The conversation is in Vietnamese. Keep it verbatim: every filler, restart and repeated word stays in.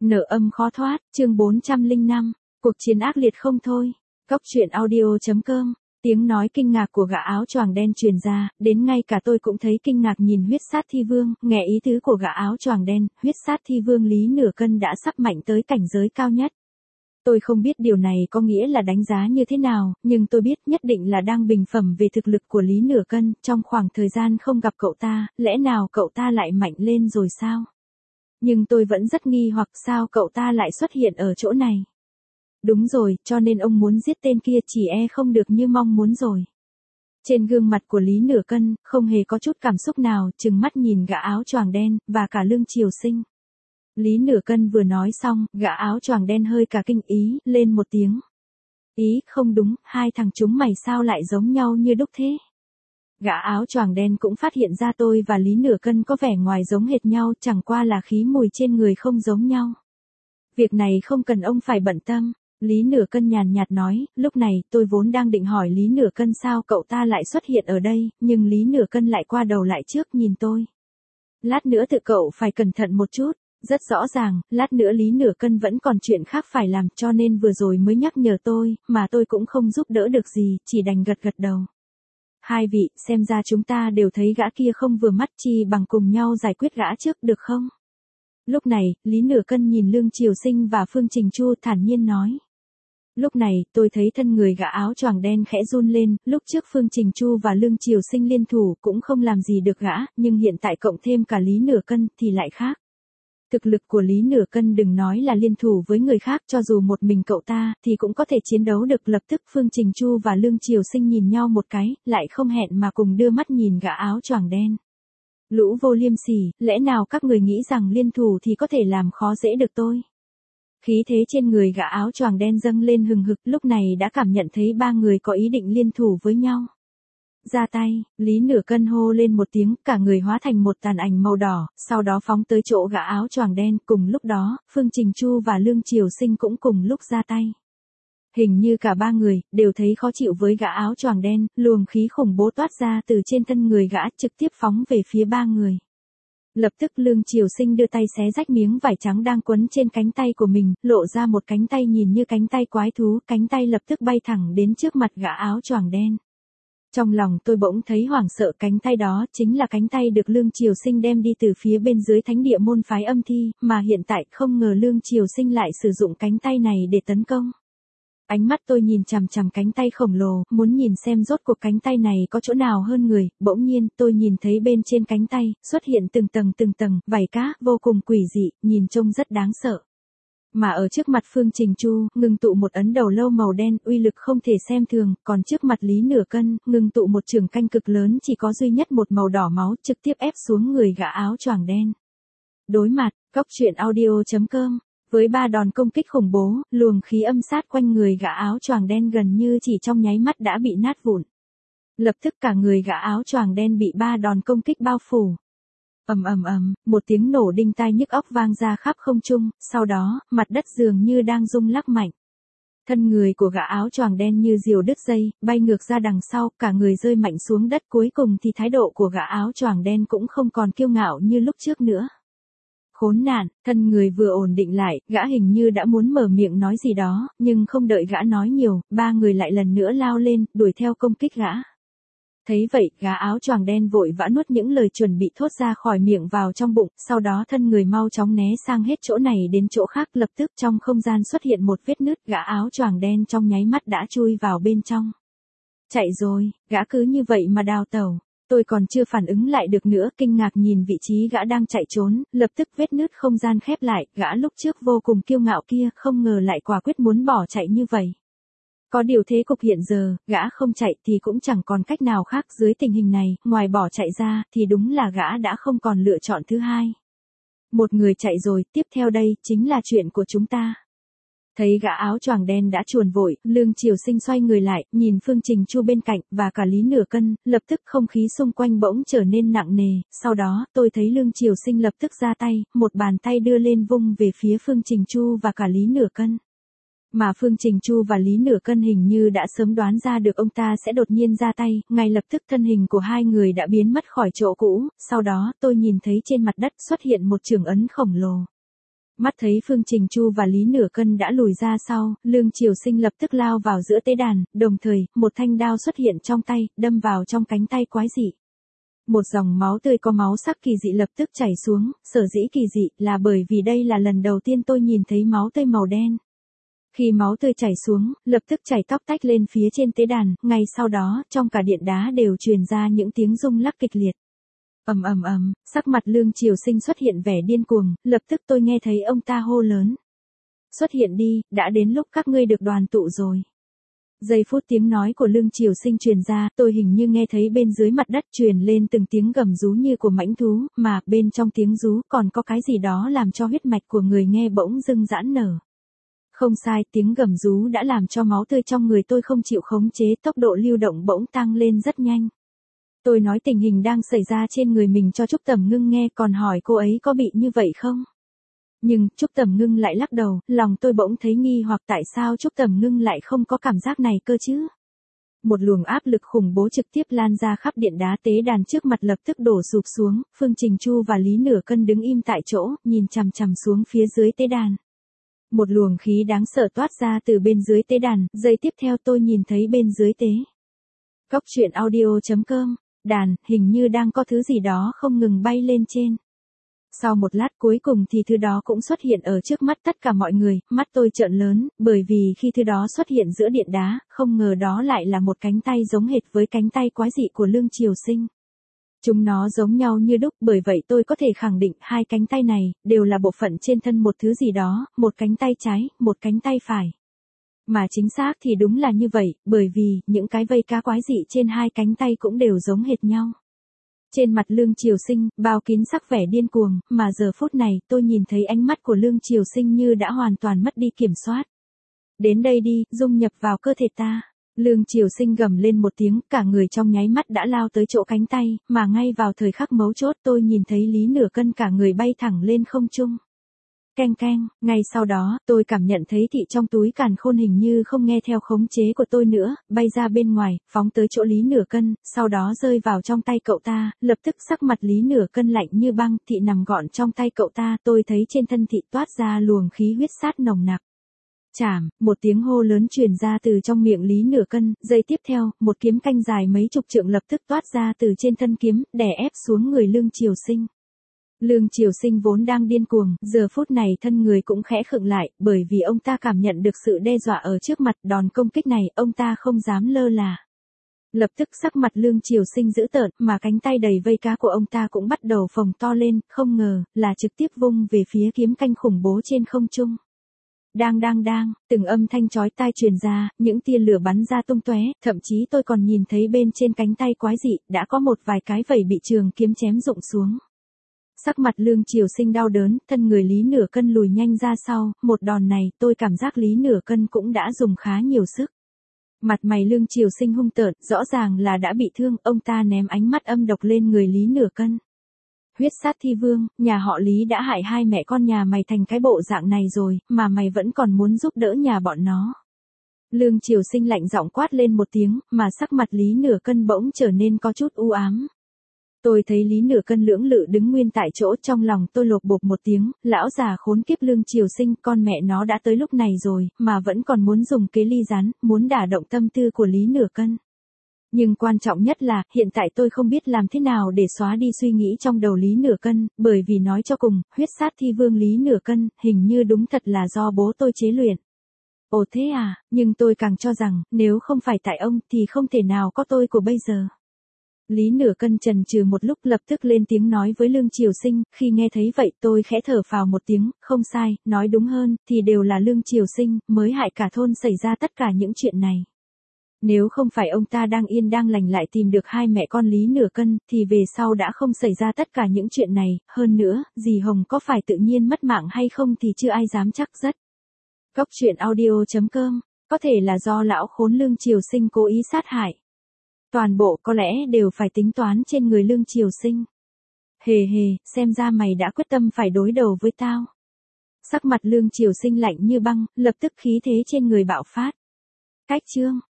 Nợ âm khó thoát, chương bốn trăm lẻ năm, cuộc chiến ác liệt không thôi. Cóc truyện audio.com, tiếng nói kinh ngạc của gã áo choàng đen truyền ra, đến ngay cả tôi cũng thấy kinh ngạc nhìn huyết sát thi vương, nghe ý tứ của gã áo choàng đen, huyết sát thi vương Lý Nửa Cân đã sắp mạnh tới cảnh giới cao nhất. Tôi không biết điều này có nghĩa là đánh giá như thế nào, nhưng tôi biết nhất định là đang bình phẩm về thực lực của Lý Nửa Cân, trong khoảng thời gian không gặp cậu ta, lẽ nào cậu ta lại mạnh lên rồi sao? Nhưng tôi vẫn rất nghi hoặc sao cậu ta lại xuất hiện ở chỗ này. Đúng rồi, cho nên ông muốn giết tên kia chỉ e không được như mong muốn rồi. Trên gương mặt của Lý Nửa Cân, không hề có chút cảm xúc nào, trừng mắt nhìn gã áo choàng đen, và cả Lương Triều Sinh. Lý Nửa Cân vừa nói xong, gã áo choàng đen hơi cả kinh ý, lên một tiếng. Ý, không đúng, hai thằng chúng mày sao lại giống nhau như đúc thế? Gã áo choàng đen cũng phát hiện ra tôi và Lý Nửa Cân có vẻ ngoài giống hệt nhau, chẳng qua là khí mùi trên người không giống nhau. Việc này không cần ông phải bận tâm. Lý Nửa Cân nhàn nhạt nói, lúc này tôi vốn đang định hỏi Lý Nửa Cân sao cậu ta lại xuất hiện ở đây, nhưng Lý Nửa Cân lại qua đầu lại trước nhìn tôi. Lát nữa tự cậu phải cẩn thận một chút. Rất rõ ràng, lát nữa Lý Nửa Cân vẫn còn chuyện khác phải làm cho nên vừa rồi mới nhắc nhở tôi, mà tôi cũng không giúp đỡ được gì, chỉ đành gật gật đầu. Hai vị, xem ra chúng ta đều thấy gã kia không vừa mắt chi bằng cùng nhau giải quyết gã trước được không? Lúc này, Lý Nửa Cân nhìn Lương Triều Sinh và Phương Trình Chu thản nhiên nói. Lúc này, tôi thấy thân người gã áo choàng đen khẽ run lên, lúc trước Phương Trình Chu và Lương Triều Sinh liên thủ cũng không làm gì được gã, nhưng hiện tại cộng thêm cả Lý Nửa Cân thì lại khác. Thực lực của Lý Nửa Cân đừng nói là liên thủ với người khác, cho dù một mình cậu ta thì cũng có thể chiến đấu được. Lập tức Phương Trình Chu và Lương Triều Sinh nhìn nhau một cái, lại không hẹn mà cùng đưa mắt nhìn gã áo choàng đen. Lũ vô liêm sỉ, lẽ nào các người nghĩ rằng liên thủ thì có thể làm khó dễ được tôi? Khí thế trên người gã áo choàng đen dâng lên hừng hực, lúc này đã cảm nhận thấy ba người có ý định liên thủ với nhau. Ra tay, Lý Nửa Cân hô lên một tiếng, cả người hóa thành một tàn ảnh màu đỏ, sau đó phóng tới chỗ gã áo choàng đen. Cùng lúc đó, Phương Trình Chu và Lương Triều Sinh cũng cùng lúc ra tay. Hình như cả ba người đều thấy khó chịu với gã áo choàng đen, luồng khí khủng bố toát ra từ trên thân người gã, trực tiếp phóng về phía ba người. Lập tức Lương Triều Sinh đưa tay xé rách miếng vải trắng đang quấn trên cánh tay của mình, lộ ra một cánh tay nhìn như cánh tay quái thú, cánh tay lập tức bay thẳng đến trước mặt gã áo choàng đen. Trong lòng tôi bỗng thấy hoảng sợ, cánh tay đó chính là cánh tay được Lương Triều Sinh đem đi từ phía bên dưới thánh địa môn phái âm thi, mà hiện tại không ngờ Lương Triều Sinh lại sử dụng cánh tay này để tấn công. Ánh mắt tôi nhìn chằm chằm cánh tay khổng lồ, muốn nhìn xem rốt cuộc cánh tay này có chỗ nào hơn người, bỗng nhiên tôi nhìn thấy bên trên cánh tay, xuất hiện từng tầng từng tầng, vảy cá, vô cùng quỷ dị, nhìn trông rất đáng sợ. Mà ở trước mặt Phương Trình Chu, ngưng tụ một ấn đầu lâu màu đen, uy lực không thể xem thường, còn trước mặt Lý Nửa Cân, ngưng tụ một trường canh cực lớn chỉ có duy nhất một màu đỏ máu, trực tiếp ép xuống người gã áo choàng đen. Đối mặt, Cóc truyện audio.com, với ba đòn công kích khủng bố, luồng khí âm sát quanh người gã áo choàng đen gần như chỉ trong nháy mắt đã bị nát vụn. Lập tức cả người gã áo choàng đen bị ba đòn công kích bao phủ. Ầm ầm ầm, một tiếng nổ đinh tai nhức óc vang ra khắp không trung, sau đó, mặt đất dường như đang rung lắc mạnh. Thân người của gã áo choàng đen như diều đứt dây, bay ngược ra đằng sau, cả người rơi mạnh xuống đất, cuối cùng thì thái độ của gã áo choàng đen cũng không còn kiêu ngạo như lúc trước nữa. Khốn nạn, thân người vừa ổn định lại, gã hình như đã muốn mở miệng nói gì đó, nhưng không đợi gã nói nhiều, ba người lại lần nữa lao lên, đuổi theo công kích gã. Thấy vậy, gã áo choàng đen vội vã nuốt những lời chuẩn bị thốt ra khỏi miệng vào trong bụng, sau đó thân người mau chóng né sang hết chỗ này đến chỗ khác, lập tức trong không gian xuất hiện một vết nứt, gã áo choàng đen trong nháy mắt đã chui vào bên trong. Chạy rồi, gã cứ như vậy mà đào tẩu. Tôi còn chưa phản ứng lại được nữa, kinh ngạc nhìn vị trí gã đang chạy trốn, lập tức vết nứt không gian khép lại, gã lúc trước vô cùng kiêu ngạo kia không ngờ lại quả quyết muốn bỏ chạy như vậy. Có điều thế cục hiện giờ, gã không chạy thì cũng chẳng còn cách nào khác, dưới tình hình này, ngoài bỏ chạy ra thì đúng là gã đã không còn lựa chọn thứ hai. Một người chạy rồi, tiếp theo đây chính là chuyện của chúng ta. Thấy gã áo choàng đen đã chuồn vội, Lương Triều Sinh xoay người lại, nhìn Phương Trình Chu bên cạnh, và cả Lý Nửa Cân, lập tức không khí xung quanh bỗng trở nên nặng nề, sau đó, tôi thấy Lương Triều Sinh lập tức ra tay, một bàn tay đưa lên vung về phía Phương Trình Chu và cả Lý Nửa Cân. Mà Phương Trình Chu và Lý Nửa Cân hình như đã sớm đoán ra được ông ta sẽ đột nhiên ra tay, ngay lập tức thân hình của hai người đã biến mất khỏi chỗ cũ, sau đó tôi nhìn thấy trên mặt đất xuất hiện một trường ấn khổng lồ. Mắt thấy Phương Trình Chu và Lý Nửa Cân đã lùi ra sau, Lương Triều Sinh lập tức lao vào giữa tế đàn, đồng thời, một thanh đao xuất hiện trong tay, đâm vào trong cánh tay quái dị. Một dòng máu tươi có máu sắc kỳ dị lập tức chảy xuống, sở dĩ kỳ dị là bởi vì đây là lần đầu tiên tôi nhìn thấy máu tươi màu đen. Khi máu tươi chảy xuống, lập tức chảy tóc tách lên phía trên tế đàn, ngay sau đó, trong cả điện đá đều truyền ra những tiếng rung lắc kịch liệt. Ầm ầm ầm, sắc mặt Lương Triều Sinh xuất hiện vẻ điên cuồng, lập tức tôi nghe thấy ông ta hô lớn. Xuất hiện đi, đã đến lúc các ngươi được đoàn tụ rồi. Giây phút tiếng nói của Lương Triều Sinh truyền ra, tôi hình như nghe thấy bên dưới mặt đất truyền lên từng tiếng gầm rú như của mãnh thú, mà bên trong tiếng rú còn có cái gì đó làm cho huyết mạch của người nghe bỗng dưng giãn nở. Không sai, tiếng gầm rú đã làm cho máu tươi trong người tôi không chịu khống chế, tốc độ lưu động bỗng tăng lên rất nhanh. Tôi nói tình hình đang xảy ra trên người mình cho Trúc Tầm Ngưng nghe, còn hỏi cô ấy có bị như vậy không? Nhưng, Trúc Tầm Ngưng lại lắc đầu, lòng tôi bỗng thấy nghi hoặc tại sao Trúc Tầm Ngưng lại không có cảm giác này cơ chứ? Một luồng áp lực khủng bố trực tiếp lan ra khắp điện đá tế đàn trước mặt lập tức đổ sụp xuống, Phương Trình Chu và Lý Nửa Cân đứng im tại chỗ, nhìn chằm chằm xuống phía dưới tế đàn. Một luồng khí đáng sợ toát ra từ bên dưới tế đàn, giây tiếp theo tôi nhìn thấy bên dưới tế. Cóc truyện audio chấm com, đàn, hình như đang có thứ gì đó không ngừng bay lên trên. Sau một lát cuối cùng thì thứ đó cũng xuất hiện ở trước mắt tất cả mọi người, mắt tôi trợn lớn, bởi vì khi thứ đó xuất hiện giữa điện đá, không ngờ đó lại là một cánh tay giống hệt với cánh tay quái dị của Lương Triều Sinh. Chúng nó giống nhau như đúc, bởi vậy tôi có thể khẳng định hai cánh tay này, đều là bộ phận trên thân một thứ gì đó, một cánh tay trái, một cánh tay phải. Mà chính xác thì đúng là như vậy, bởi vì, những cái vây cá quái dị trên hai cánh tay cũng đều giống hệt nhau. Trên mặt Lương Triều Sinh, bao kín sắc vẻ điên cuồng, mà giờ phút này, tôi nhìn thấy ánh mắt của Lương Triều Sinh như đã hoàn toàn mất đi kiểm soát. Đến đây đi, dung nhập vào cơ thể ta. Lương Triều Sinh gầm lên một tiếng, cả người trong nháy mắt đã lao tới chỗ cánh tay, mà ngay vào thời khắc mấu chốt tôi nhìn thấy Lý Nửa Cân cả người bay thẳng lên không trung. Keng keng, ngay sau đó, tôi cảm nhận thấy thị trong túi càn khôn hình như không nghe theo khống chế của tôi nữa, bay ra bên ngoài, phóng tới chỗ Lý Nửa Cân, sau đó rơi vào trong tay cậu ta, lập tức sắc mặt Lý Nửa Cân lạnh như băng, thị nằm gọn trong tay cậu ta, tôi thấy trên thân thị toát ra luồng khí huyết sát nồng nặc. Chảm, một tiếng hô lớn truyền ra từ trong miệng Lý Nửa Cân, giây tiếp theo, một kiếm canh dài mấy chục trượng lập tức toát ra từ trên thân kiếm, đè ép xuống người Lương Triều Sinh. Lương Triều Sinh vốn đang điên cuồng, giờ phút này thân người cũng khẽ khựng lại, bởi vì ông ta cảm nhận được sự đe dọa ở trước mặt, đòn công kích này, ông ta không dám lơ là. Lập tức sắc mặt Lương Triều Sinh dữ tợn, mà cánh tay đầy vây cá của ông ta cũng bắt đầu phồng to lên, không ngờ, là trực tiếp vung về phía kiếm canh khủng bố trên không trung. Đang đang đang, từng âm thanh chói tai truyền ra, những tia lửa bắn ra tung tóe, thậm chí tôi còn nhìn thấy bên trên cánh tay quái dị, đã có một vài cái vảy bị trường kiếm chém rụng xuống. Sắc mặt Lương Triều Sinh đau đớn, thân người Lý Nửa Cân lùi nhanh ra sau, một đòn này, tôi cảm giác Lý Nửa Cân cũng đã dùng khá nhiều sức. Mặt mày Lương Triều Sinh hung tợn, rõ ràng là đã bị thương, ông ta ném ánh mắt âm độc lên người Lý Nửa Cân. Huyết sát thi vương, nhà họ Lý đã hại hai mẹ con nhà mày thành cái bộ dạng này rồi, mà mày vẫn còn muốn giúp đỡ nhà bọn nó. Lương Triều Sinh lạnh giọng quát lên một tiếng, mà sắc mặt Lý Nửa Cân bỗng trở nên có chút u ám. Tôi thấy Lý Nửa Cân lưỡng lự đứng nguyên tại chỗ, trong lòng tôi lột bột một tiếng, lão già khốn kiếp Lương Triều Sinh, con mẹ nó đã tới lúc này rồi, mà vẫn còn muốn dùng kế ly gián, muốn đả động tâm tư của Lý Nửa Cân. Nhưng quan trọng nhất là, hiện tại tôi không biết làm thế nào để xóa đi suy nghĩ trong đầu Lý Nửa Cân, bởi vì nói cho cùng, huyết sát thi vương Lý Nửa Cân, hình như đúng thật là do bố tôi chế luyện. Ồ thế à, nhưng tôi càng cho rằng, nếu không phải tại ông, thì không thể nào có tôi của bây giờ. Lý Nửa Cân chần chừ một lúc lập tức lên tiếng nói với Lương Triều Sinh, khi nghe thấy vậy tôi khẽ thở phào một tiếng, không sai, nói đúng hơn, thì đều là Lương Triều Sinh, mới hại cả thôn xảy ra tất cả những chuyện này. Nếu không phải ông ta đang yên đang lành lại tìm được hai mẹ con Lý Nửa Cân, thì về sau đã không xảy ra tất cả những chuyện này, hơn nữa, dì Hồng có phải tự nhiên mất mạng hay không thì chưa ai dám chắc rất. Cóc truyện audio chấm com, có thể là do lão khốn Lương Triều Sinh cố ý sát hại. Toàn bộ có lẽ đều phải tính toán trên người Lương Triều Sinh. Hề hề, xem ra mày đã quyết tâm phải đối đầu với tao. Sắc mặt Lương Triều Sinh lạnh như băng, lập tức khí thế trên người bạo phát. Cách chương.